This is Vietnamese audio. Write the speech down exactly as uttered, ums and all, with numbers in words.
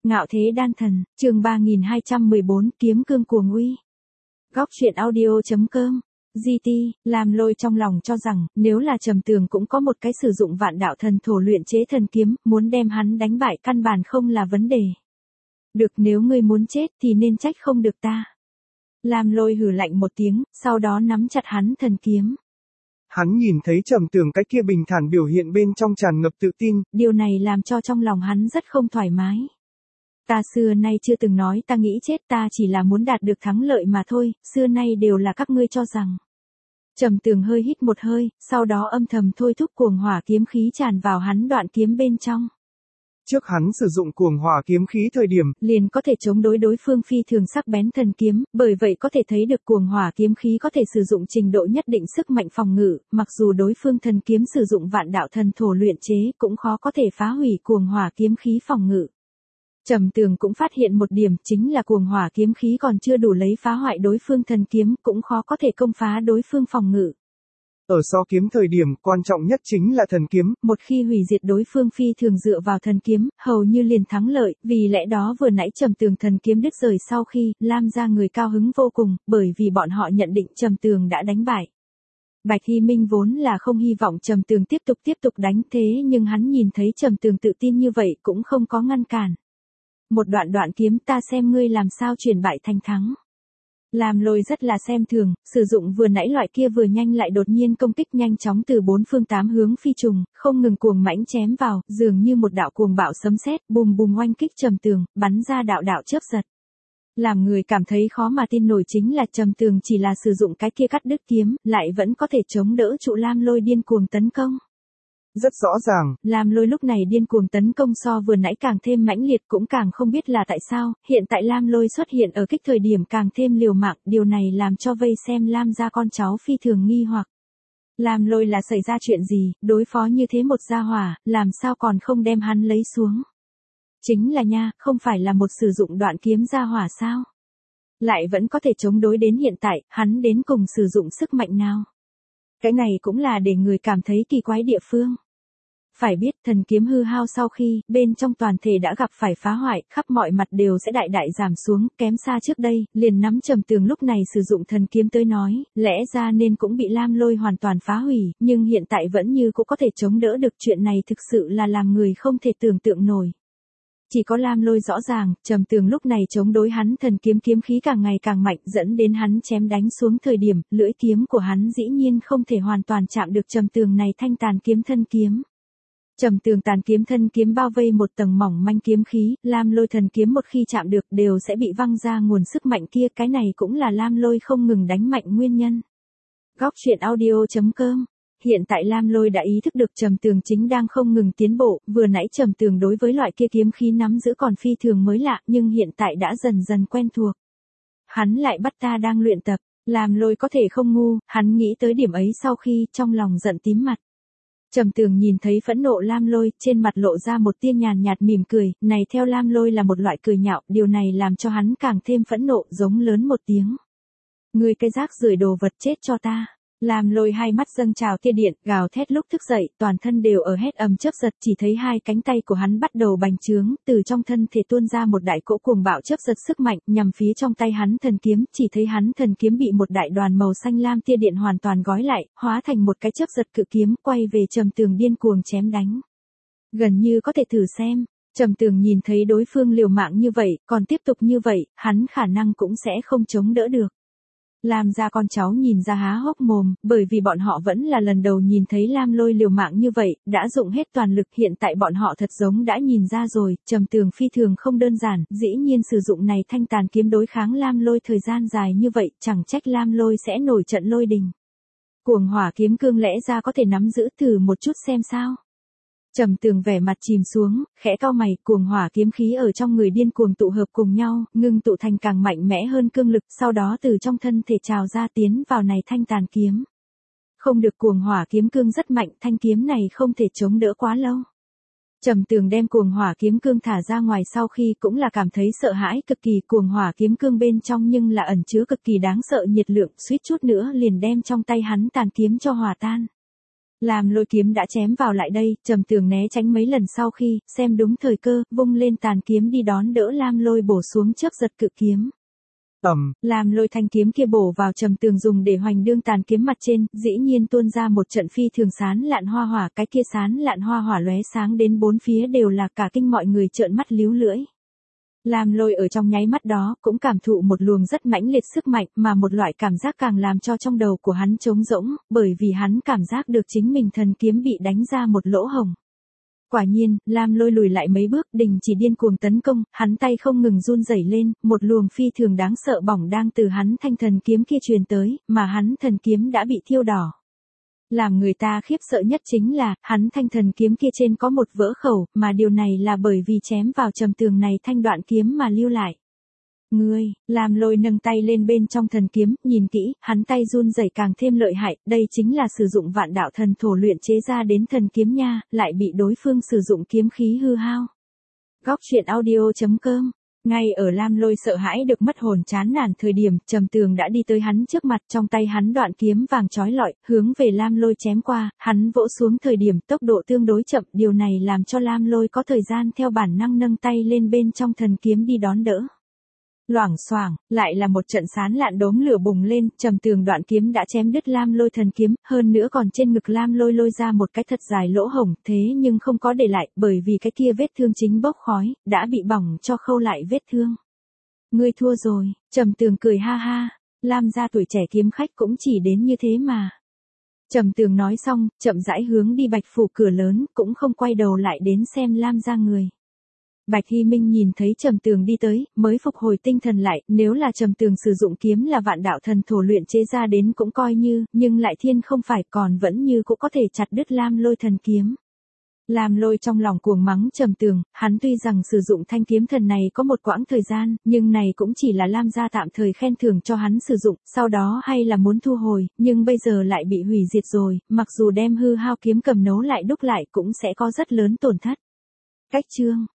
Ngạo thế đan thần, chương ba nghìn hai trăm mười bốn, kiếm cương cuồng uy. Góc truyện audio chấm com. giê tê, Lam Lôi trong lòng cho rằng, nếu là Trầm Tường cũng có một cái sử dụng vạn đạo thần thổ luyện chế thần kiếm, muốn đem hắn đánh bại căn bản không là vấn đề. Được, nếu ngươi muốn chết thì nên trách không được ta. Lam Lôi hừ lạnh một tiếng, sau đó nắm chặt hắn thần kiếm. Hắn nhìn thấy Trầm Tường cái kia bình thản biểu hiện bên trong tràn ngập tự tin. Điều này làm cho trong lòng hắn rất không thoải mái. Ta xưa nay chưa từng nói ta nghĩ chết, ta chỉ là muốn đạt được thắng lợi mà thôi, xưa nay đều là các ngươi cho rằng. Trầm Tường hơi hít một hơi, sau đó âm thầm thôi thúc cuồng hỏa kiếm khí tràn vào hắn đoạn kiếm bên trong. Trước hắn sử dụng cuồng hỏa kiếm khí thời điểm, liền có thể chống đối đối phương phi thường sắc bén thần kiếm, bởi vậy có thể thấy được cuồng hỏa kiếm khí có thể sử dụng trình độ nhất định sức mạnh phòng ngự, mặc dù đối phương thần kiếm sử dụng vạn đạo thần thổ luyện chế cũng khó có thể phá hủy cuồng hỏa kiếm khí phòng ngự. Trầm Tường cũng phát hiện một điểm, chính là cuồng hỏa kiếm khí còn chưa đủ lấy phá hoại đối phương thần kiếm, cũng khó có thể công phá đối phương phòng ngự. Ở so kiếm thời điểm, quan trọng nhất chính là thần kiếm. Một khi hủy diệt đối phương phi thường dựa vào thần kiếm, hầu như liền thắng lợi, vì lẽ đó vừa nãy Trầm Tường thần kiếm đứt rời sau khi, Lam gia người cao hứng vô cùng, bởi vì bọn họ nhận định Trầm Tường đã đánh bại. Bạch Hy Minh vốn là không hy vọng Trầm Tường tiếp tục tiếp tục đánh, thế nhưng hắn nhìn thấy Trầm Tường tự tin như vậy cũng không có ngăn cản. Một đoạn đoạn kiếm, ta xem ngươi làm sao chuyển bại thành thắng. Lam Lôi rất là xem thường, sử dụng vừa nãy loại kia vừa nhanh lại đột nhiên công kích nhanh chóng từ bốn phương tám hướng phi trùng, không ngừng cuồng mãnh chém vào, dường như một đạo cuồng bạo sấm sét, bùm bùm oanh kích Trầm Tường, bắn ra đạo đạo chớp giật. Làm người cảm thấy khó mà tin nổi chính là Trầm Tường chỉ là sử dụng cái kia cắt đứt kiếm, lại vẫn có thể chống đỡ trụ Lam Lôi điên cuồng tấn công. Rất rõ ràng, Lam Lôi lúc này điên cuồng tấn công so vừa nãy càng thêm mãnh liệt, cũng càng không biết là tại sao, hiện tại Lam Lôi xuất hiện ở kích thời điểm càng thêm liều mạng, điều này làm cho vây xem Lam gia con cháu phi thường nghi hoặc. Lam Lôi là xảy ra chuyện gì, đối phó như thế một gia hỏa, làm sao còn không đem hắn lấy xuống. Chính là nha, không phải là một sử dụng đoạn kiếm gia hỏa sao? Lại vẫn có thể chống đối đến hiện tại, hắn đến cùng sử dụng sức mạnh nào? Cái này cũng là để người cảm thấy kỳ quái địa phương. Phải biết thần kiếm hư hao sau khi, bên trong toàn thể đã gặp phải phá hoại, khắp mọi mặt đều sẽ đại đại giảm xuống, kém xa trước đây, liền nắm Trầm Tường lúc này sử dụng thần kiếm tới nói, lẽ ra nên cũng bị Lam Lôi hoàn toàn phá hủy, nhưng hiện tại vẫn như cũng có thể chống đỡ được, chuyện này thực sự là làm người không thể tưởng tượng nổi. Chỉ có Lam Lôi rõ ràng, Trầm Tường lúc này chống đối hắn thần kiếm kiếm khí càng ngày càng mạnh, dẫn đến hắn chém đánh xuống thời điểm, lưỡi kiếm của hắn dĩ nhiên không thể hoàn toàn chạm được Trầm Tường này thanh tàn kiếm thân kiếm. Trầm Tường tàn kiếm thân kiếm bao vây một tầng mỏng manh kiếm khí, Lam Lôi thần kiếm một khi chạm được đều sẽ bị văng ra nguồn sức mạnh kia, cái này cũng là Lam Lôi không ngừng đánh mạnh nguyên nhân. Góc truyện audio chấm com. Hiện tại Lam Lôi đã ý thức được Trầm Tường chính đang không ngừng tiến bộ, vừa nãy Trầm Tường đối với loại kia kiếm khí nắm giữ còn phi thường mới lạ, nhưng hiện tại đã dần dần quen thuộc. Hắn lại bắt ta đang luyện tập, Lam Lôi có thể không ngu, hắn nghĩ tới điểm ấy sau khi trong lòng giận tím mặt. Trầm Tường nhìn thấy phẫn nộ Lam Lôi, trên mặt lộ ra một tia nhàn nhạt mỉm cười, này theo Lam Lôi là một loại cười nhạo, điều này làm cho hắn càng thêm phẫn nộ, giống lớn một tiếng. Ngươi cái rác rưởi đồ vật, chết cho ta. Lam Lôi hai mắt dâng trào tia điện, gào thét lúc thức dậy, toàn thân đều ở hét ầm chớp giật, chỉ thấy hai cánh tay của hắn bắt đầu bành trướng, từ trong thân thể tuôn ra một đại cỗ cuồng bạo chớp giật sức mạnh, nhằm phía trong tay hắn thần kiếm, chỉ thấy hắn thần kiếm bị một đại đoàn màu xanh lam tia điện hoàn toàn gói lại, hóa thành một cái chớp giật cự kiếm, quay về Trầm Tường điên cuồng chém đánh. Gần như có thể thử xem, Trầm Tường nhìn thấy đối phương liều mạng như vậy, còn tiếp tục như vậy, hắn khả năng cũng sẽ không chống đỡ được. Lam gia con cháu nhìn ra há hốc mồm, bởi vì bọn họ vẫn là lần đầu nhìn thấy Lam Lôi liều mạng như vậy, đã dụng hết toàn lực, hiện tại bọn họ thật giống đã nhìn ra rồi, Trầm Tường phi thường không đơn giản, dĩ nhiên sử dụng này thanh tàn kiếm đối kháng Lam Lôi thời gian dài như vậy, chẳng trách Lam Lôi sẽ nổi trận lôi đình. Cuồng hỏa kiếm cương lẽ ra có thể nắm giữ, thử một chút xem sao. Trầm Tường vẻ mặt chìm xuống, khẽ cau mày, cuồng hỏa kiếm khí ở trong người điên cuồng tụ hợp cùng nhau, ngưng tụ thành càng mạnh mẽ hơn cương lực, sau đó từ trong thân thể trào ra tiến vào này thanh tàn kiếm. Không được, cuồng hỏa kiếm cương rất mạnh, thanh kiếm này không thể chống đỡ quá lâu. Trầm Tường đem cuồng hỏa kiếm cương thả ra ngoài sau khi cũng là cảm thấy sợ hãi cực kỳ, cuồng hỏa kiếm cương bên trong nhưng là ẩn chứa cực kỳ đáng sợ nhiệt lượng, suýt chút nữa liền đem trong tay hắn tàn kiếm cho hòa tan. Lam Lôi kiếm đã chém vào lại đây, Trầm Tường né tránh mấy lần sau khi, xem đúng thời cơ, vung lên tàn kiếm đi đón đỡ Lam Lôi bổ xuống trước giật cự kiếm. Ầm, Lam Lôi thanh kiếm kia bổ vào Trầm Tường dùng để hoành đương tàn kiếm mặt trên, dĩ nhiên tuôn ra một trận phi thường sán lạn hoa hỏa, cái kia sán lạn hoa hỏa lóe sáng đến bốn phía đều là cả kinh mọi người trợn mắt líu lưỡi. Lam Lôi ở trong nháy mắt đó, cũng cảm thụ một luồng rất mãnh liệt sức mạnh, mà một loại cảm giác càng làm cho trong đầu của hắn trống rỗng, bởi vì hắn cảm giác được chính mình thần kiếm bị đánh ra một lỗ hổng. Quả nhiên, Lam Lôi lùi lại mấy bước, đình chỉ điên cuồng tấn công, hắn tay không ngừng run rẩy lên, một luồng phi thường đáng sợ bỏng đang từ hắn thanh thần kiếm kia truyền tới, mà hắn thần kiếm đã bị thiêu đỏ. Làm người ta khiếp sợ nhất chính là, hắn thanh thần kiếm kia trên có một vỡ khẩu, mà điều này là bởi vì chém vào Trầm Tường này thanh đoạn kiếm mà lưu lại. Ngươi, Lam Lôi nâng tay lên bên trong thần kiếm, nhìn kỹ, hắn tay run rẩy càng thêm lợi hại, đây chính là sử dụng vạn đạo thần thổ luyện chế ra đến thần kiếm nha, lại bị đối phương sử dụng kiếm khí hư hao. Góc truyện audio chấm com. Ngay ở Lam Lôi sợ hãi được mất hồn chán nản thời điểm, Trầm Tường đã đi tới hắn trước mặt, trong tay hắn đoạn kiếm vàng chói lọi, hướng về Lam Lôi chém qua, hắn vỗ xuống thời điểm tốc độ tương đối chậm, điều này làm cho Lam Lôi có thời gian theo bản năng nâng tay lên bên trong thần kiếm đi đón đỡ. Loảng xoảng, lại là một trận sán lạn đốm lửa bùng lên, Trầm Tường đoạn kiếm đã chém đứt Lam Lôi thần kiếm, hơn nữa còn trên ngực Lam Lôi lôi ra một cái thật dài lỗ hổng, thế nhưng không có để lại, bởi vì cái kia vết thương chính bốc khói, đã bị bỏng cho khâu lại vết thương. Ngươi thua rồi, Trầm Tường cười ha ha, Lam gia tuổi trẻ kiếm khách cũng chỉ đến như thế mà. Trầm Tường nói xong, chậm rãi hướng đi Bạch phủ cửa lớn, cũng không quay đầu lại đến xem Lam gia người. Bạch Hy Minh nhìn thấy Trầm Tường đi tới, mới phục hồi tinh thần lại, nếu là Trầm Tường sử dụng kiếm là vạn đạo thần thổ luyện chế ra đến cũng coi như, nhưng lại thiên không phải, còn vẫn như cũng có thể chặt đứt Lam Lôi thần kiếm. Lam Lôi trong lòng cuồng mắng Trầm Tường, hắn tuy rằng sử dụng thanh kiếm thần này có một quãng thời gian, nhưng này cũng chỉ là Lam gia tạm thời khen thưởng cho hắn sử dụng, sau đó hay là muốn thu hồi, nhưng bây giờ lại bị hủy diệt rồi, mặc dù đem hư hao kiếm cầm nấu lại đúc lại cũng sẽ có rất lớn tổn thất. Cách chương